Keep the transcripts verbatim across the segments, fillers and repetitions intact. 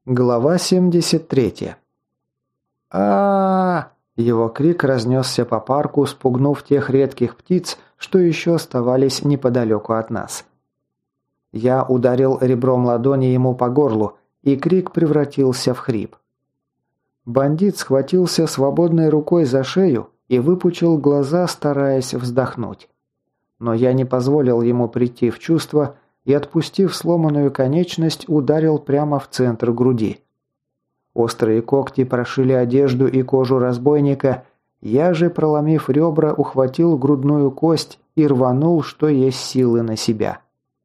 Глава семьдесят третья. а Его крик разнесся по парку, спугнув тех редких птиц, что еще оставались неподалеку от нас. Я ударил ребром ладони ему по горлу, и крик превратился в хрип. Бандит схватился свободной рукой за шею и выпучил глаза, стараясь вздохнуть. Но я не позволил ему прийти в чувство и, отпустив сломанную конечность, ударил прямо в центр груди. Острые когти прошили одежду и кожу разбойника, я же, проломив ребра, ухватил грудную кость и рванул, что есть силы, на себя.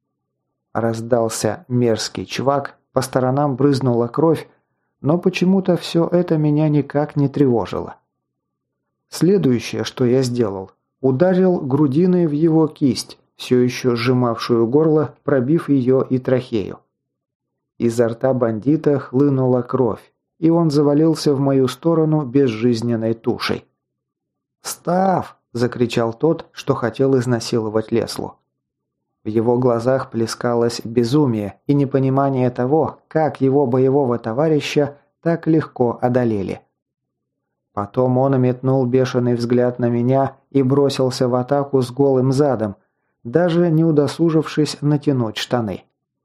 Раздался мерзкий чвак, по сторонам брызнула кровь, но почему-то все это меня никак не тревожило. Следующее, что я сделал, ударил грудиной в его кисть, все еще сжимавшую горло, пробив ее и трахею. Изо рта бандита хлынула кровь, и он завалился в мою сторону безжизненной тушей. «Став!» – закричал тот, что хотел изнасиловать Леслу. В его глазах плескалось безумие и непонимание того, как его боевого товарища так легко одолели. Потом он метнул бешеный взгляд на меня и бросился в атаку с голым задом, даже не удосужившись натянуть штаны.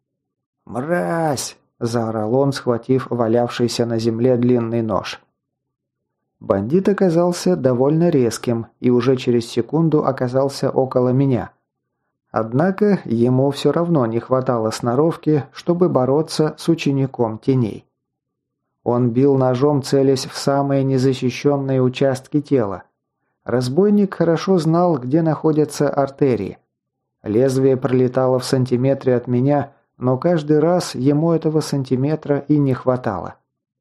«Мразь!» – заорал он, схватив валявшийся на земле длинный нож. Бандит оказался довольно резким и уже через секунду оказался около меня. Однако ему все равно не хватало сноровки, чтобы бороться с учеником теней. Он бил ножом, целясь в самые незащищенные участки тела. Разбойник хорошо знал, где находятся артерии. Лезвие пролетало в сантиметре от меня, но каждый раз ему этого сантиметра и не хватало.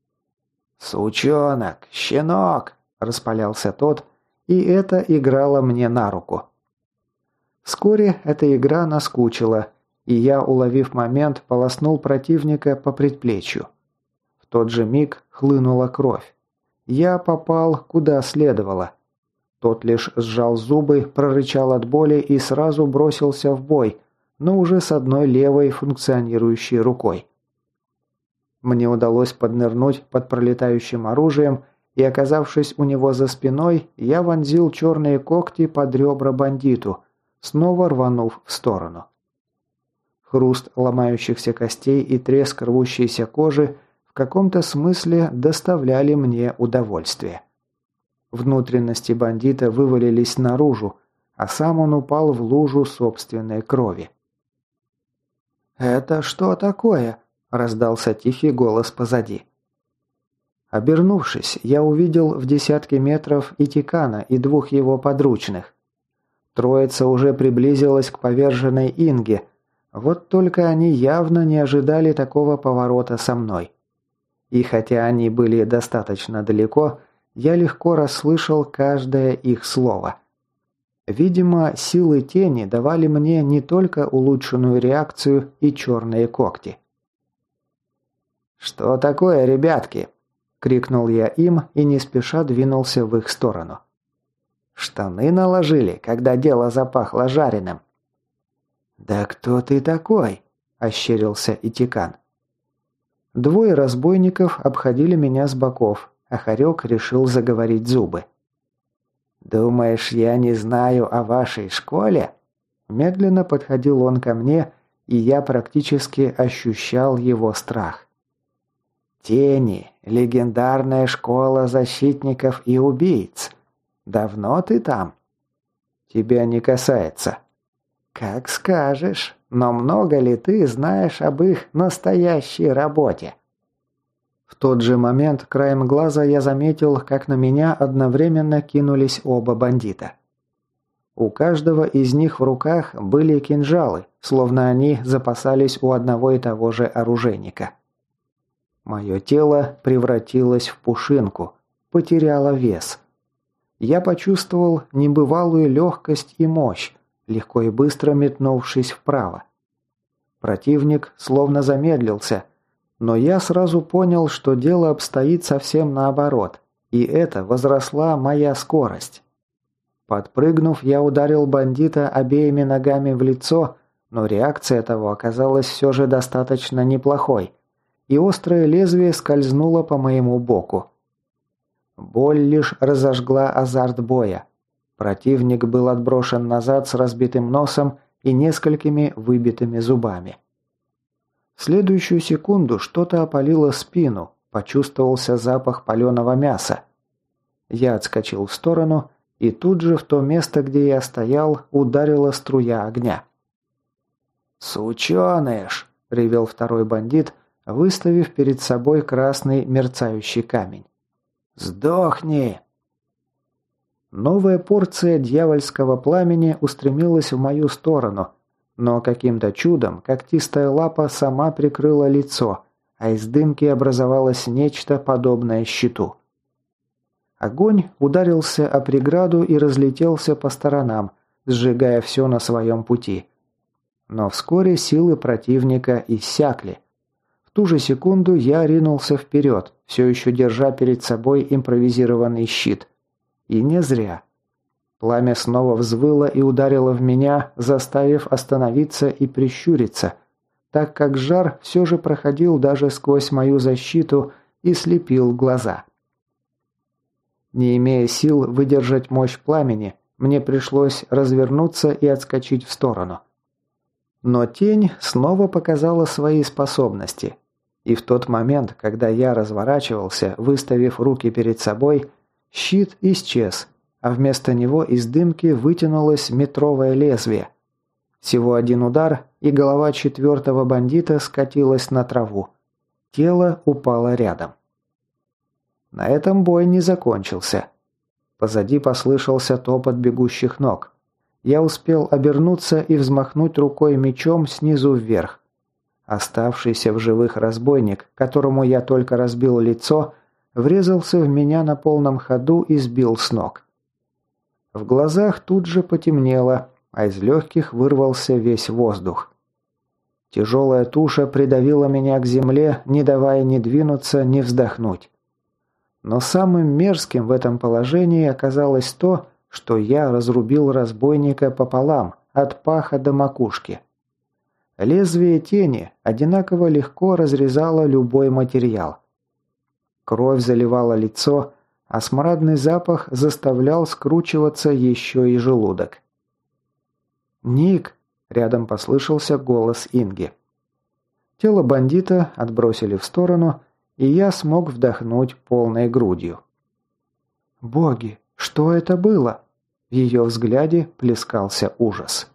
«Сучонок! Щенок!» – распалялся тот, и это играло мне на руку. Вскоре эта игра наскучила, и я, уловив момент, полоснул противника по предплечью. В тот же миг хлынула кровь. Я попал куда следовало. Тот лишь сжал зубы, прорычал от боли и сразу бросился в бой, но уже с одной левой функционирующей рукой. Мне удалось поднырнуть под пролетающим оружием, и, оказавшись у него за спиной, я вонзил черные когти под ребра бандиту, снова рванув в сторону. Хруст ломающихся костей и треск рвущейся кожи в каком-то смысле доставляли мне удовольствие. Внутренности бандита вывалились наружу, а сам он упал в лужу собственной крови. «Это что такое?» – раздался тихий голос позади. Обернувшись, я увидел в десятке метров Итикана и двух его подручных. Троица уже приблизилась к поверженной Инге, вот только они явно не ожидали такого поворота со мной. И хотя они были достаточно далеко, я легко расслышал каждое их слово. Видимо, силы тени давали мне не только улучшенную реакцию и черные когти. «Что такое, ребятки?» – крикнул я им и не спеша двинулся в их сторону. «Штаны наложили, когда дело запахло жареным». «Да кто ты такой?» – ощерился Итикан. Двое разбойников обходили меня с боков, а Хорек решил заговорить зубы. «Думаешь, я не знаю о вашей школе?» Медленно подходил он ко мне, и я практически ощущал его страх. «Тени, легендарная школа защитников и убийц. Давно ты там?» «Тебя не касается». «Как скажешь, но много ли ты знаешь об их настоящей работе?» В тот же момент краем глаза я заметил, как на меня одновременно кинулись оба бандита. У каждого из них в руках были кинжалы, словно они запасались у одного и того же оружейника. Мое тело превратилось в пушинку, потеряло вес. Я почувствовал небывалую легкость и мощь, легко и быстро метнувшись вправо. Противник словно замедлился, но я сразу понял, что дело обстоит совсем наоборот, и это возросла моя скорость. Подпрыгнув, я ударил бандита обеими ногами в лицо, но реакция того оказалась все же достаточно неплохой, и острое лезвие скользнуло по моему боку. Боль лишь разожгла азарт боя. Противник был отброшен назад с разбитым носом и несколькими выбитыми зубами. В следующую секунду что-то опалило спину, почувствовался запах паленого мяса. Я отскочил в сторону, и тут же в то место, где я стоял, ударила струя огня. «Сученыш!» – ревел второй бандит, выставив перед собой красный мерцающий камень. «Сдохни!» Новая порция дьявольского пламени устремилась в мою сторону, но каким-то чудом когтистая лапа сама прикрыла лицо, а из дымки образовалось нечто подобное щиту. Огонь ударился о преграду и разлетелся по сторонам, сжигая все на своем пути. Но вскоре силы противника иссякли. В ту же секунду я ринулся вперед, все еще держа перед собой импровизированный щит. И не зря. Пламя снова взвыло и ударило в меня, заставив остановиться и прищуриться, так как жар все же проходил даже сквозь мою защиту и слепил глаза. Не имея сил выдержать мощь пламени, мне пришлось развернуться и отскочить в сторону. Но тень снова показала свои способности. И в тот момент, когда я разворачивался, выставив руки перед собой, щит исчез, а вместо него из дымки вытянулось метровое лезвие. Всего один удар, и голова четвертого бандита скатилась на траву. Тело упало рядом. На этом бой не закончился. Позади послышался топот бегущих ног. Я успел обернуться и взмахнуть рукой мечом снизу вверх. Оставшийся в живых разбойник, которому я только разбил лицо, врезался в меня на полном ходу и сбил с ног. В глазах тут же потемнело, а из легких вырвался весь воздух. Тяжелая туша придавила меня к земле, не давая ни двинуться, ни вздохнуть. Но самым мерзким в этом положении оказалось то, что я разрубил разбойника пополам, от паха до макушки. Лезвие тени одинаково легко разрезало любой материал. Кровь заливала лицо, а смрадный запах заставлял скручиваться еще и желудок. «Ник!» – рядом послышался голос Инги. Тело бандита отбросили в сторону, и я смог вдохнуть полной грудью. «Боги, что это было?» В ее взгляде плескался ужас.